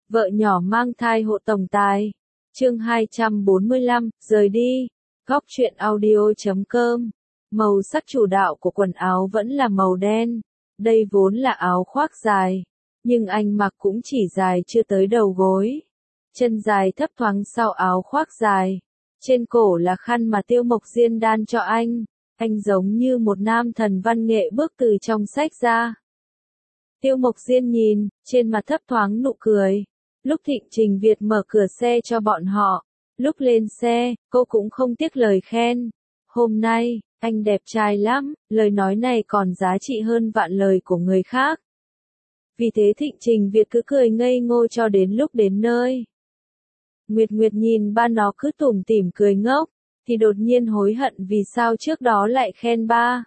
Vợ nhỏ mang thai hộ tổng tài. Chương 245, rời đi. Góc truyện audio.com. Màu sắc chủ đạo của quần áo vẫn là màu đen. Đây vốn là áo khoác dài, nhưng anh mặc cũng chỉ dài chưa tới đầu gối. Chân dài thấp thoáng sau áo khoác dài. Trên cổ là khăn mà Tiêu Mộc Diên đan cho anh. Anh giống như một nam thần văn nghệ bước từ trong sách ra. Tiêu Mộc Diên nhìn, trên mặt thấp thoáng nụ cười. Lúc Thịnh Trình Việt mở cửa xe cho bọn họ, lúc lên xe, cô cũng không tiếc lời khen. Hôm nay, anh đẹp trai lắm, lời nói này còn giá trị hơn vạn lời của người khác. Vì thế Thịnh Trình Việt cứ cười ngây ngô cho đến lúc đến nơi. Nguyệt Nguyệt nhìn ba nó cứ tủm tỉm cười ngốc, thì đột nhiên hối hận vì sao trước đó lại khen ba.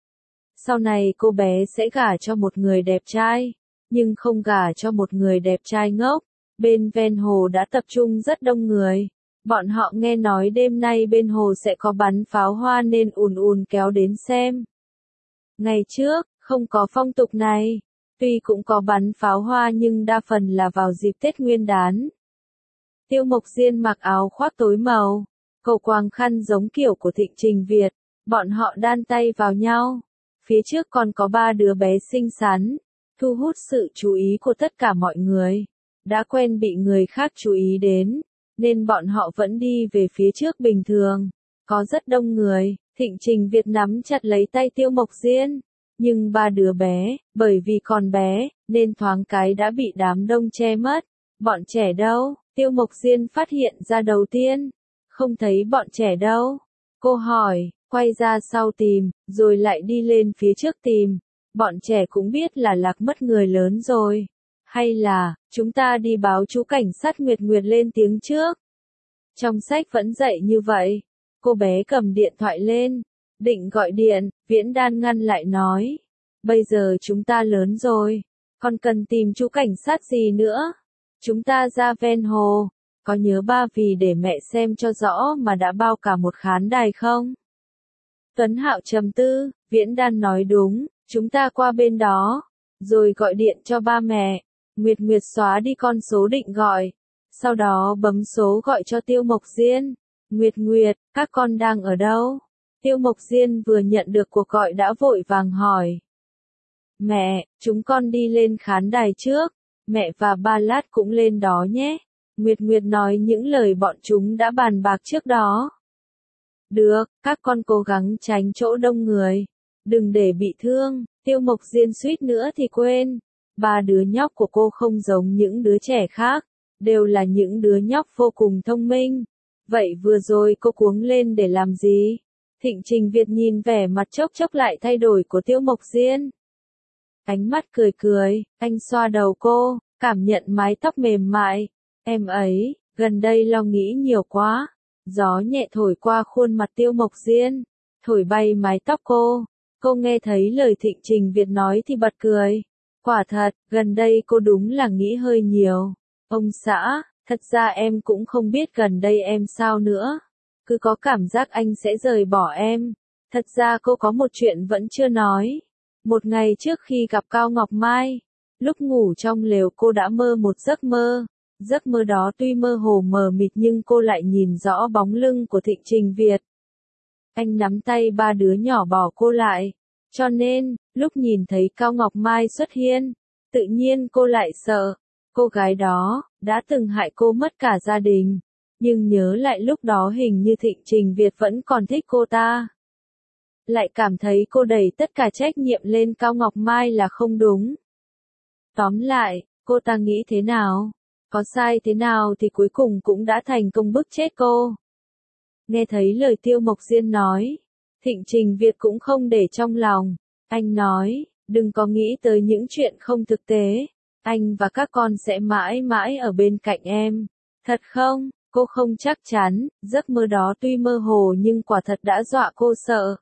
Sau này cô bé sẽ gả cho một người đẹp trai, nhưng không gả cho một người đẹp trai ngốc. Bên ven hồ đã tập trung rất đông người. Bọn họ nghe nói đêm nay bên hồ sẽ có bắn pháo hoa nên ùn ùn kéo đến xem. Ngày trước, không có phong tục này. Tuy cũng có bắn pháo hoa nhưng đa phần là vào dịp Tết Nguyên đán. Tiêu Mộc Diên mặc áo khoác tối màu, cầu quàng khăn giống kiểu của Thịnh Trình Việt. Bọn họ đan tay vào nhau. Phía trước còn có ba đứa bé xinh xắn, thu hút sự chú ý của tất cả mọi người. Đã quen bị người khác chú ý đến, nên bọn họ vẫn đi về phía trước bình thường. Có rất đông người, Thịnh Trình Việt nắm chặt lấy tay Tiêu Mộc Diên. Nhưng ba đứa bé, bởi vì còn bé, nên thoáng cái đã bị đám đông che mất. Bọn trẻ đâu? Tiêu Mộc Diên phát hiện ra đầu tiên. Không thấy bọn trẻ đâu. Cô hỏi, quay ra sau tìm, rồi lại đi lên phía trước tìm. Bọn trẻ cũng biết là lạc mất người lớn rồi. Hay là, chúng ta đi báo chú cảnh sát. Nguyệt Nguyệt lên tiếng trước. Trong sách vẫn dạy như vậy. Cô bé cầm điện thoại lên, định gọi điện, Viễn Đan ngăn lại nói. Bây giờ chúng ta lớn rồi, còn cần tìm chú cảnh sát gì nữa? Chúng ta ra ven hồ, có nhớ ba vì để mẹ xem cho rõ mà đã bao cả một khán đài không? Tuấn Hạo trầm tư, Viễn Đan nói đúng, chúng ta qua bên đó, rồi gọi điện cho ba mẹ. Nguyệt Nguyệt xóa đi con số định gọi, sau đó bấm số gọi cho Tiêu Mộc Diên. Nguyệt Nguyệt, các con đang ở đâu? Tiêu Mộc Diên vừa nhận được cuộc gọi đã vội vàng hỏi. Mẹ, chúng con đi lên khán đài trước, mẹ và ba lát cũng lên đó nhé. Nguyệt Nguyệt nói những lời bọn chúng đã bàn bạc trước đó. Được, các con cố gắng tránh chỗ đông người, đừng để bị thương. Tiêu Mộc Diên suýt nữa thì quên. Ba đứa nhóc của cô không giống những đứa trẻ khác, đều là những đứa nhóc vô cùng thông minh. Vậy vừa rồi cô cuống lên để làm gì? Thịnh Trình Việt nhìn vẻ mặt chốc chốc lại thay đổi của Tiêu Mộc Diên. Ánh mắt cười cười, anh xoa đầu cô, cảm nhận mái tóc mềm mại. Em ấy, gần đây lo nghĩ nhiều quá. Gió nhẹ thổi qua khuôn mặt Tiêu Mộc Diên, thổi bay mái tóc cô. Cô nghe thấy lời Thịnh Trình Việt nói thì bật cười. Quả thật, gần đây cô đúng là nghĩ hơi nhiều. Ông xã, thật ra em cũng không biết gần đây em sao nữa. Cứ có cảm giác anh sẽ rời bỏ em. Thật ra cô có một chuyện vẫn chưa nói. Một ngày trước khi gặp Cao Ngọc Mai, lúc ngủ trong lều cô đã mơ một giấc mơ. Giấc mơ đó tuy mơ hồ mờ mịt nhưng cô lại nhìn rõ bóng lưng của Thịnh Trình Việt. Anh nắm tay ba đứa nhỏ bỏ cô lại. Cho nên, lúc nhìn thấy Cao Ngọc Mai xuất hiện, tự nhiên cô lại sợ. Cô gái đó, đã từng hại cô mất cả gia đình. Nhưng nhớ lại lúc đó hình như Thịnh Trình Việt vẫn còn thích cô ta. Lại cảm thấy cô đẩy tất cả trách nhiệm lên Cao Ngọc Mai là không đúng. Tóm lại, cô ta nghĩ thế nào? Có sai thế nào thì cuối cùng cũng đã thành công bức chết cô. Nghe thấy lời Tiêu Mộc Diên nói, Thịnh Trình Việt cũng không để trong lòng. Anh nói, đừng có nghĩ tới những chuyện không thực tế. Anh và các con sẽ mãi mãi ở bên cạnh em. Thật không? Cô không chắc chắn, giấc mơ đó tuy mơ hồ nhưng quả thật đã dọa cô sợ.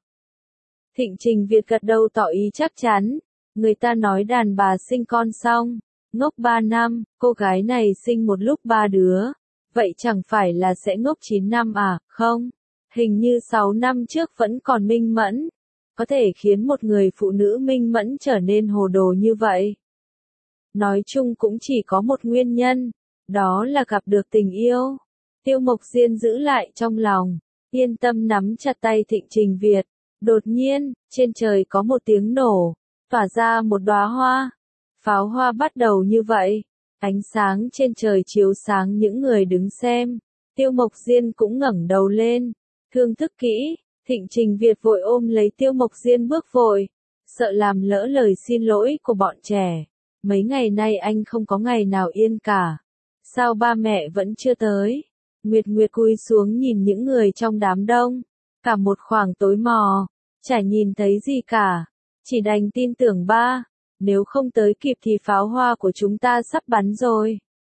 Thịnh Trình Việt gật đầu tỏ ý chắc chắn. Người ta nói đàn bà sinh con xong, ngốc 3 năm, cô gái này sinh một lúc 3 đứa. Vậy chẳng phải là sẽ ngốc 9 năm à, không? Hình như 6 năm trước vẫn còn minh mẫn. Có thể khiến một người phụ nữ minh mẫn trở nên hồ đồ như vậy. Nói chung cũng chỉ có một nguyên nhân. Đó là gặp được tình yêu. Tiêu Mộc Diên giữ lại trong lòng, yên tâm nắm chặt tay Thịnh Trình Việt. Đột nhiên, trên trời có một tiếng nổ, tỏa ra một đóa hoa. Pháo hoa bắt đầu như vậy, ánh sáng trên trời chiếu sáng những người đứng xem. Tiêu Mộc Diên cũng ngẩng đầu lên, thưởng thức kỹ. Thịnh Trình Việt vội ôm lấy Tiêu Mộc Diên bước vội, sợ làm lỡ lời xin lỗi của bọn trẻ. Mấy ngày nay anh không có ngày nào yên cả. Sao ba mẹ vẫn chưa tới? Nguyệt Nguyệt cúi xuống nhìn những người trong đám đông. Cả một khoảng tối mò, chả nhìn thấy gì cả. Chỉ đành tin tưởng ba. Nếu không tới kịp thì pháo hoa của chúng ta sắp bắn rồi.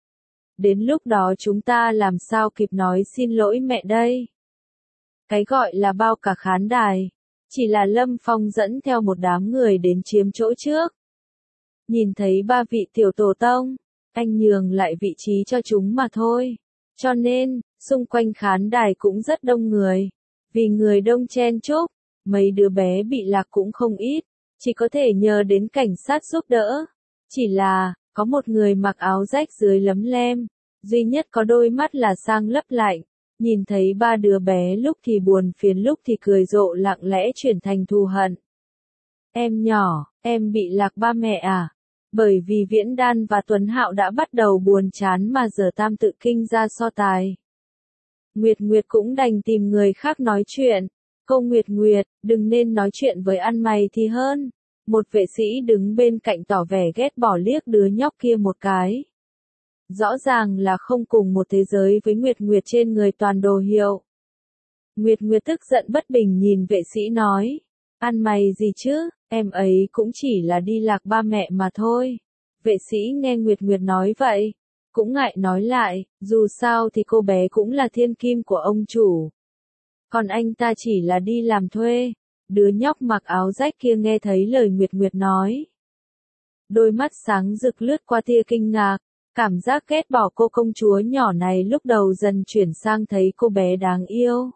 Đến lúc đó chúng ta làm sao kịp nói xin lỗi mẹ đây? Cái gọi là bao cả khán đài, chỉ là Lâm Phong dẫn theo một đám người đến chiếm chỗ trước. Nhìn thấy ba vị tiểu tổ tông, anh nhường lại vị trí cho chúng mà thôi. Cho nên, xung quanh khán đài cũng rất đông người. Vì người đông chen chúc, mấy đứa bé bị lạc cũng không ít, chỉ có thể nhờ đến cảnh sát giúp đỡ. Chỉ là, có một người mặc áo rách dưới lấm lem, duy nhất có đôi mắt là sang lấp lạnh. Nhìn thấy ba đứa bé lúc thì buồn phiền lúc thì cười rộ lặng lẽ chuyển thành thù hận. Em nhỏ, em bị lạc ba mẹ à? Bởi vì Viễn Đan và Tuấn Hạo đã bắt đầu buồn chán mà giờ Tam Tự Kinh ra so tài. Nguyệt Nguyệt cũng đành tìm người khác nói chuyện. Cô Nguyệt Nguyệt, đừng nên nói chuyện với ăn mày thì hơn. Một vệ sĩ đứng bên cạnh tỏ vẻ ghét bỏ liếc đứa nhóc kia một cái. Rõ ràng là không cùng một thế giới với Nguyệt Nguyệt trên người toàn đồ hiệu. Nguyệt Nguyệt tức giận bất bình nhìn vệ sĩ nói. Ăn mày gì chứ, em ấy cũng chỉ là đi lạc ba mẹ mà thôi. Vệ sĩ nghe Nguyệt Nguyệt nói vậy, cũng ngại nói lại, dù sao thì cô bé cũng là thiên kim của ông chủ. Còn anh ta chỉ là đi làm thuê. Đứa nhóc mặc áo rách kia nghe thấy lời Nguyệt Nguyệt nói. Đôi mắt sáng rực lướt qua tia kinh ngạc. Cảm giác ghét bỏ cô công chúa nhỏ này lúc đầu dần chuyển sang thấy cô bé đáng yêu.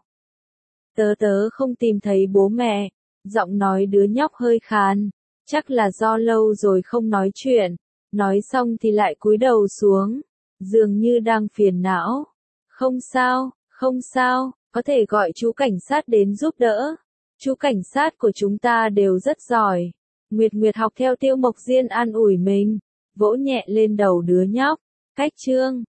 Tớ không tìm thấy bố mẹ. Giọng nói đứa nhóc hơi khàn. Chắc là do lâu rồi không nói chuyện. Nói xong thì lại cúi đầu xuống. Dường như đang phiền não. Không sao, có thể gọi chú cảnh sát đến giúp đỡ. Chú cảnh sát của chúng ta đều rất giỏi. Nguyệt Nguyệt học theo Tiêu Mộc Diên an ủi mình. Vỗ nhẹ lên đầu đứa nhóc. Cách chương